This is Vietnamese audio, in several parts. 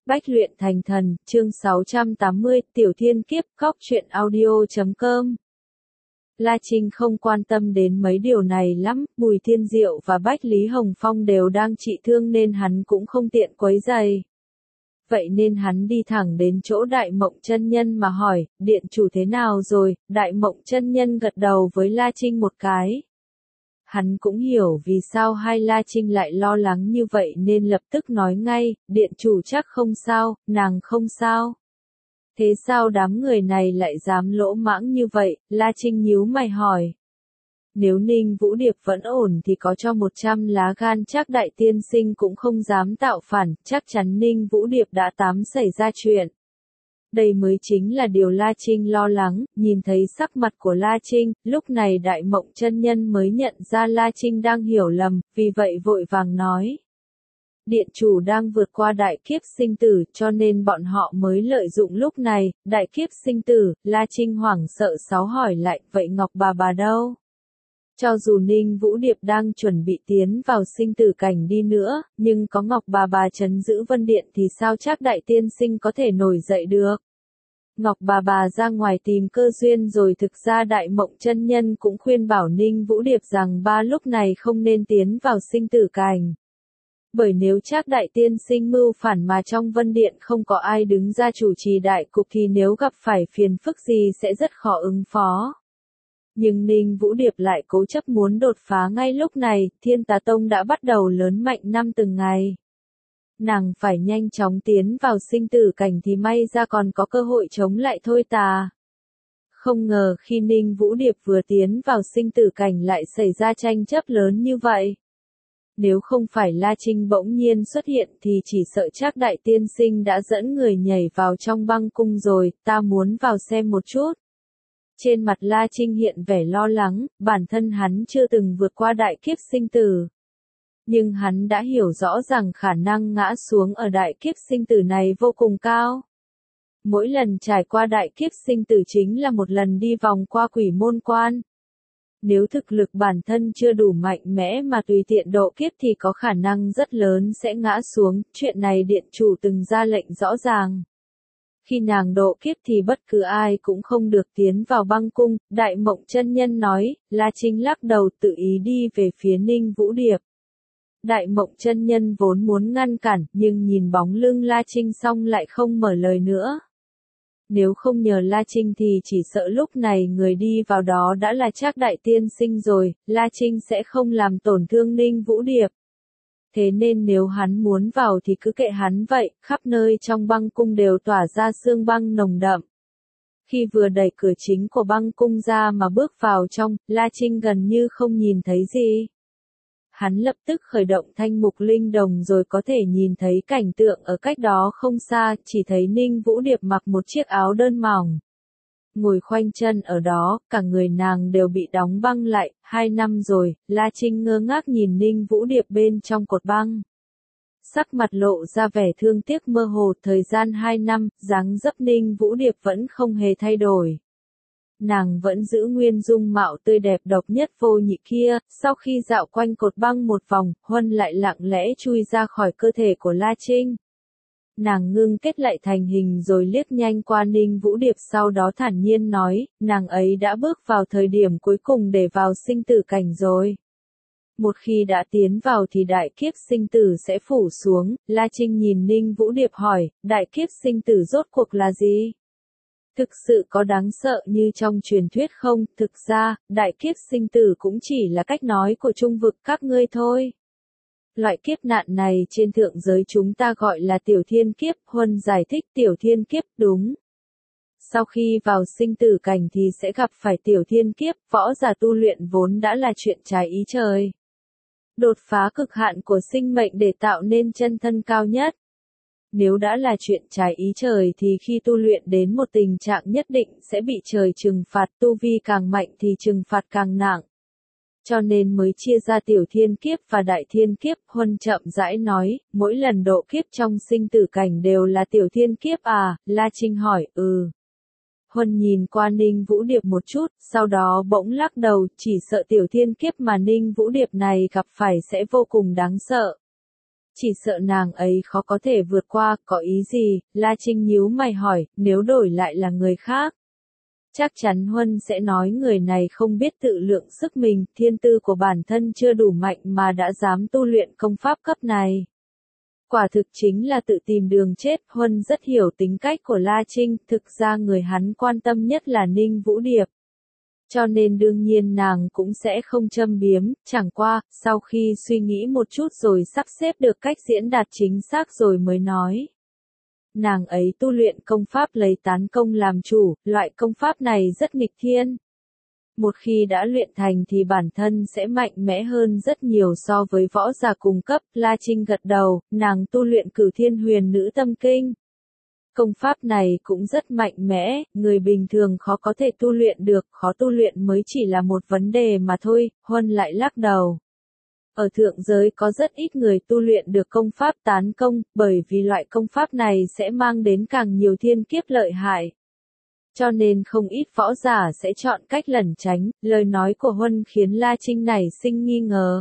Bách luyện thành thần, chương 680, Tiểu Thiên Kiếp, Cóc truyện audio.com. La Trinh không quan tâm đến mấy điều này lắm, Bùi Thiên Diệu và Bách Lý Hồng Phong đều đang trị thương nên hắn cũng không tiện quấy rầy. Vậy nên hắn đi thẳng đến chỗ Đại Mộng Chân Nhân mà hỏi, điện chủ thế nào rồi? Đại Mộng Chân Nhân gật đầu với La Trinh một cái. Hắn cũng hiểu vì sao hai La Trinh lại lo lắng như vậy nên lập tức nói ngay, điện chủ chắc không sao, nàng không sao. Thế sao đám người này lại dám lỗ mãng như vậy? La Trinh nhíu mày hỏi. Nếu Ninh Vũ Điệp vẫn ổn thì có cho 100 lá gan chắc Đại Tiên Sinh cũng không dám tạo phản, chắc chắn Ninh Vũ Điệp đã xảy ra chuyện. Đây mới chính là điều La Trinh lo lắng, nhìn thấy sắc mặt của La Trinh, lúc này Đại Mộng Chân Nhân mới nhận ra La Trinh đang hiểu lầm, vì vậy vội vàng nói. Điện chủ đang vượt qua đại kiếp sinh tử cho nên bọn họ mới lợi dụng lúc này, đại kiếp sinh tử, La Trinh hoảng sợ sáu hỏi lại, vậy Ngọc bà đâu? Cho dù Ninh Vũ Điệp đang chuẩn bị tiến vào sinh tử cảnh đi nữa, nhưng có Ngọc bà trấn giữ Vân Điện thì sao chắc Đại Tiên Sinh có thể nổi dậy được? Ngọc bà ra ngoài tìm cơ duyên rồi, thực ra Đại Mộng Chân Nhân cũng khuyên bảo Ninh Vũ Điệp rằng lúc này không nên tiến vào sinh tử cảnh. Bởi nếu chắc Đại Tiên Sinh mưu phản mà trong Vân Điện không có ai đứng ra chủ trì đại cục thì nếu gặp phải phiền phức gì sẽ rất khó ứng phó. Nhưng Ninh Vũ Điệp lại cố chấp muốn đột phá ngay lúc này, Thiên Tà Tông đã bắt đầu lớn mạnh năm từng ngày. Nàng phải nhanh chóng tiến vào sinh tử cảnh thì may ra còn có cơ hội chống lại Thôi Tà. Không ngờ khi Ninh Vũ Điệp vừa tiến vào sinh tử cảnh lại xảy ra tranh chấp lớn như vậy. Nếu không phải La Trinh bỗng nhiên xuất hiện thì chỉ sợ chắc Đại Tiên Sinh đã dẫn người nhảy vào trong băng cung rồi, ta muốn vào xem một chút. Trên mặt La Trinh hiện vẻ lo lắng, bản thân hắn chưa từng vượt qua đại kiếp sinh tử. Nhưng hắn đã hiểu rõ rằng khả năng ngã xuống ở đại kiếp sinh tử này vô cùng cao. Mỗi lần trải qua đại kiếp sinh tử chính là một lần đi vòng qua quỷ môn quan. Nếu thực lực bản thân chưa đủ mạnh mẽ mà tùy tiện độ kiếp thì có khả năng rất lớn sẽ ngã xuống, chuyện này điện chủ từng ra lệnh rõ ràng. Khi nàng độ kiếp thì bất cứ ai cũng không được tiến vào băng cung, Đại Mộng Chân Nhân nói, La Trinh lắc đầu tự ý đi về phía Ninh Vũ Điệp. Đại Mộng Chân Nhân vốn muốn ngăn cản, nhưng nhìn bóng lưng La Trinh xong lại không mở lời nữa. Nếu không nhờ La Trinh thì chỉ sợ lúc này người đi vào đó đã là chắc Đại Tiên Sinh rồi, La Trinh sẽ không làm tổn thương Ninh Vũ Điệp. Thế nên nếu hắn muốn vào thì cứ kệ hắn vậy, khắp nơi trong băng cung đều tỏa ra sương băng nồng đậm. Khi vừa đẩy cửa chính của băng cung ra mà bước vào trong, La Trinh gần như không nhìn thấy gì. Hắn lập tức khởi động thanh mục linh đồng rồi có thể nhìn thấy cảnh tượng ở cách đó không xa, chỉ thấy Ninh Vũ Điệp mặc một chiếc áo đơn mỏng. Ngồi khoanh chân ở đó, cả người nàng đều bị đóng băng lại, 2 năm rồi, La Trinh ngơ ngác nhìn Ninh Vũ Điệp bên trong cột băng. Sắc mặt lộ ra vẻ thương tiếc mơ hồ, thời gian 2 năm, dáng dấp Ninh Vũ Điệp vẫn không hề thay đổi. Nàng vẫn giữ nguyên dung mạo tươi đẹp độc nhất vô nhị kia, sau khi dạo quanh cột băng một vòng, Huân lại lặng lẽ chui ra khỏi cơ thể của La Trinh. Nàng ngưng kết lại thành hình rồi liếc nhanh qua Ninh Vũ Điệp, sau đó thản nhiên nói, nàng ấy đã bước vào thời điểm cuối cùng để vào sinh tử cảnh rồi. Một khi đã tiến vào thì đại kiếp sinh tử sẽ phủ xuống. La Trinh nhìn Ninh Vũ Điệp hỏi, đại kiếp sinh tử rốt cuộc là gì? Thực sự có đáng sợ như trong truyền thuyết không? Thực ra, đại kiếp sinh tử cũng chỉ là cách nói của trung vực các ngươi thôi. Loại kiếp nạn này trên thượng giới chúng ta gọi là tiểu thiên kiếp, Huân giải thích tiểu thiên kiếp đúng. Sau khi vào sinh tử cảnh thì sẽ gặp phải tiểu thiên kiếp, võ giả tu luyện vốn đã là chuyện trái ý trời. Đột phá cực hạn của sinh mệnh để tạo nên chân thân cao nhất. Nếu đã là chuyện trái ý trời thì khi tu luyện đến một tình trạng nhất định sẽ bị trời trừng phạt, tu vi càng mạnh thì trừng phạt càng nặng. Cho nên mới chia ra tiểu thiên kiếp và đại thiên kiếp. Huân chậm rãi nói, mỗi lần độ kiếp trong sinh tử cảnh đều là tiểu thiên kiếp à? La Trinh hỏi, Huân nhìn qua Ninh Vũ Điệp một chút, sau đó bỗng lắc đầu, chỉ sợ tiểu thiên kiếp mà Ninh Vũ Điệp này gặp phải sẽ vô cùng đáng sợ. Chỉ sợ nàng ấy khó có thể vượt qua, có ý gì, La Trinh nhíu mày hỏi, nếu đổi lại là người khác. Chắc chắn Huân sẽ nói người này không biết tự lượng sức mình, thiên tư của bản thân chưa đủ mạnh mà đã dám tu luyện công pháp cấp này. Quả thực chính là tự tìm đường chết, Huân rất hiểu tính cách của La Trinh, thực ra người hắn quan tâm nhất là Ninh Vũ Điệp. Cho nên đương nhiên nàng cũng sẽ không châm biếm, chẳng qua, sau khi suy nghĩ một chút rồi sắp xếp được cách diễn đạt chính xác rồi mới nói. Nàng ấy tu luyện công pháp lấy tán công làm chủ, loại công pháp này rất nghịch thiên. Một khi đã luyện thành thì bản thân sẽ mạnh mẽ hơn rất nhiều so với võ giả cùng cấp, La Trinh gật đầu, nàng tu luyện Cửu Thiên Huyền Nữ Tâm Kinh. Công pháp này cũng rất mạnh mẽ, người bình thường khó có thể tu luyện được, khó tu luyện mới chỉ là một vấn đề mà thôi, Huân lại lắc đầu. Ở thượng giới có rất ít người tu luyện được công pháp tán công, bởi vì loại công pháp này sẽ mang đến càng nhiều thiên kiếp lợi hại. Cho nên không ít võ giả sẽ chọn cách lẩn tránh, lời nói của Huân khiến La Trinh nảy sinh nghi ngờ.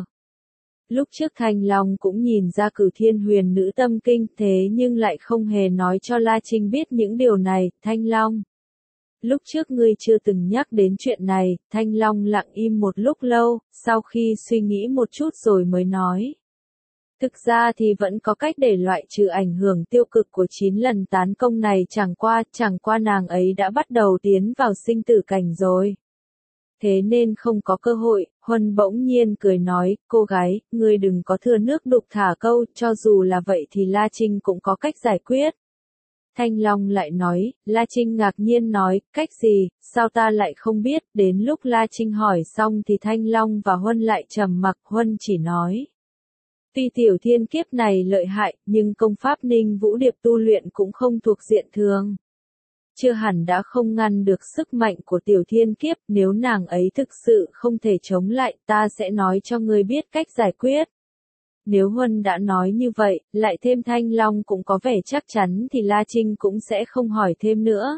Lúc trước Thanh Long cũng nhìn ra Cửu Thiên Huyền Nữ Tâm Kinh thế nhưng lại không hề nói cho La Trinh biết những điều này, Thanh Long. Lúc trước ngươi chưa từng nhắc đến chuyện này, Thanh Long lặng im một lúc lâu, sau khi suy nghĩ một chút rồi mới nói. Thực ra thì vẫn có cách để loại trừ ảnh hưởng tiêu cực của 9 lần tán công này chẳng qua nàng ấy đã bắt đầu tiến vào sinh tử cảnh rồi. Thế nên không có cơ hội, Huân bỗng nhiên cười nói, cô gái, ngươi đừng có thừa nước đục thả câu, cho dù là vậy thì La Trinh cũng có cách giải quyết. Thanh Long lại nói, La Trinh ngạc nhiên nói, cách gì, sao ta lại không biết, đến lúc La Trinh hỏi xong thì Thanh Long và Huân lại trầm mặc, Huân chỉ nói. Tuy tiểu thiên kiếp này lợi hại, nhưng công pháp Ninh Vũ Điệp tu luyện cũng không thuộc diện thường. Chưa hẳn đã không ngăn được sức mạnh của tiểu thiên kiếp, nếu nàng ấy thực sự không thể chống lại, ta sẽ nói cho ngươi biết cách giải quyết. Nếu Huân đã nói như vậy, lại thêm Thanh Long cũng có vẻ chắc chắn thì La Trinh cũng sẽ không hỏi thêm nữa.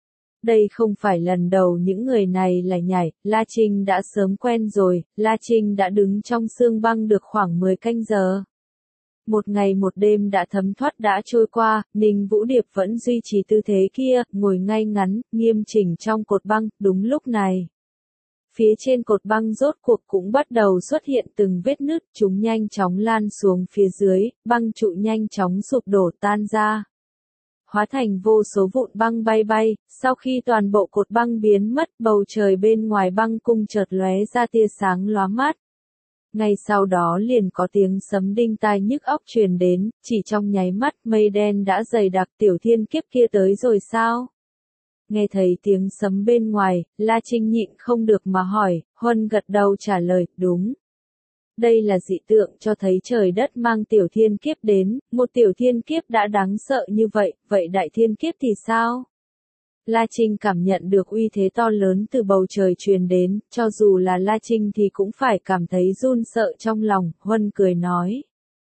Đây không phải lần đầu những người này lại nhảy, La Trinh đã sớm quen rồi, La Trinh đã đứng trong sương băng được khoảng 10 canh giờ. Một ngày một đêm đã thấm thoát đã trôi qua, Ninh Vũ Điệp vẫn duy trì tư thế kia, ngồi ngay ngắn, nghiêm chỉnh trong cột băng, đúng lúc này. Phía trên cột băng rốt cuộc cũng bắt đầu xuất hiện từng vết nứt, chúng nhanh chóng lan xuống phía dưới, băng trụ nhanh chóng sụp đổ tan ra. Hóa thành vô số vụn băng bay bay, sau khi toàn bộ cột băng biến mất, bầu trời bên ngoài băng cung chợt lóe ra tia sáng lóa mắt. Ngay sau đó liền có tiếng sấm đinh tai nhức óc truyền đến, chỉ trong nháy mắt mây đen đã dày đặc, tiểu thiên kiếp kia tới rồi sao? Nghe thấy tiếng sấm bên ngoài, La Trinh nhịn không được mà hỏi, Huân gật đầu trả lời, đúng. Đây là dị tượng cho thấy trời đất mang tiểu thiên kiếp đến, một tiểu thiên kiếp đã đáng sợ như vậy, vậy đại thiên kiếp thì sao? La Trinh cảm nhận được uy thế to lớn từ bầu trời truyền đến, cho dù là La Trinh thì cũng phải cảm thấy run sợ trong lòng, Huân cười nói.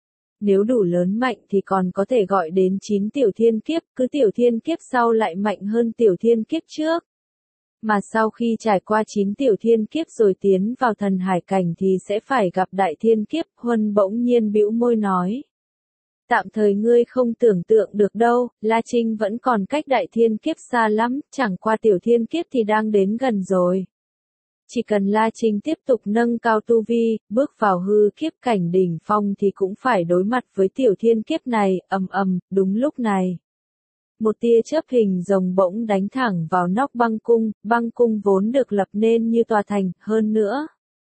Nếu đủ lớn mạnh thì còn có thể gọi đến 9 tiểu thiên kiếp, cứ tiểu thiên kiếp sau lại mạnh hơn tiểu thiên kiếp trước. Mà sau khi trải qua 9 tiểu thiên kiếp rồi tiến vào thần hải cảnh thì sẽ phải gặp đại thiên kiếp, Huân bỗng nhiên bĩu môi nói. Tạm thời ngươi không tưởng tượng được đâu, La Trinh vẫn còn cách đại thiên kiếp xa lắm, chẳng qua tiểu thiên kiếp thì đang đến gần rồi. Chỉ cần La Trinh tiếp tục nâng cao tu vi, bước vào hư kiếp cảnh đỉnh phong thì cũng phải đối mặt với tiểu thiên kiếp này, đúng lúc này. Một tia chớp hình rồng bỗng đánh thẳng vào nóc băng cung vốn được lập nên như tòa thành, hơn nữa.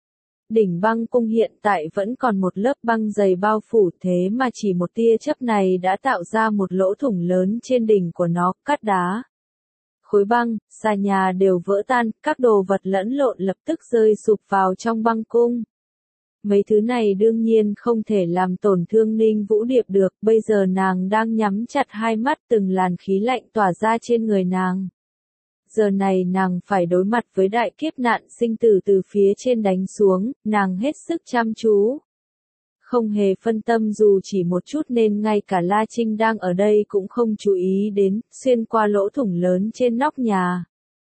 Đỉnh băng cung hiện tại vẫn còn một lớp băng dày bao phủ thế mà chỉ một tia chớp này đã tạo ra một lỗ thủng lớn trên đỉnh của nó, cát đá. Khối băng, xà nhà đều vỡ tan, các đồ vật lẫn lộn lập tức rơi sụp vào trong băng cung. Mấy thứ này đương nhiên không thể làm tổn thương Ninh Vũ Điệp được, bây giờ nàng đang nhắm chặt hai mắt từng làn khí lạnh tỏa ra trên người nàng. Giờ này nàng phải đối mặt với đại kiếp nạn sinh tử từ phía trên đánh xuống, nàng hết sức chăm chú. Không hề phân tâm dù chỉ một chút nên ngay cả La Trinh đang ở đây cũng không chú ý đến, xuyên qua lỗ thủng lớn trên nóc nhà.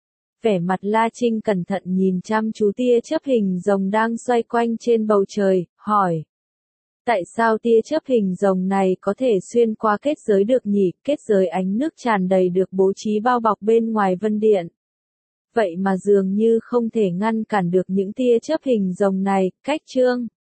Vẻ mặt La Trinh cẩn thận nhìn chăm chú tia chớp hình rồng đang xoay quanh trên bầu trời, hỏi. Tại sao tia chớp hình rồng này có thể xuyên qua kết giới được nhỉ? Kết giới ánh nước tràn đầy được bố trí bao bọc bên ngoài vân điện. Vậy mà dường như không thể ngăn cản được những tia chớp hình rồng này. Cách chương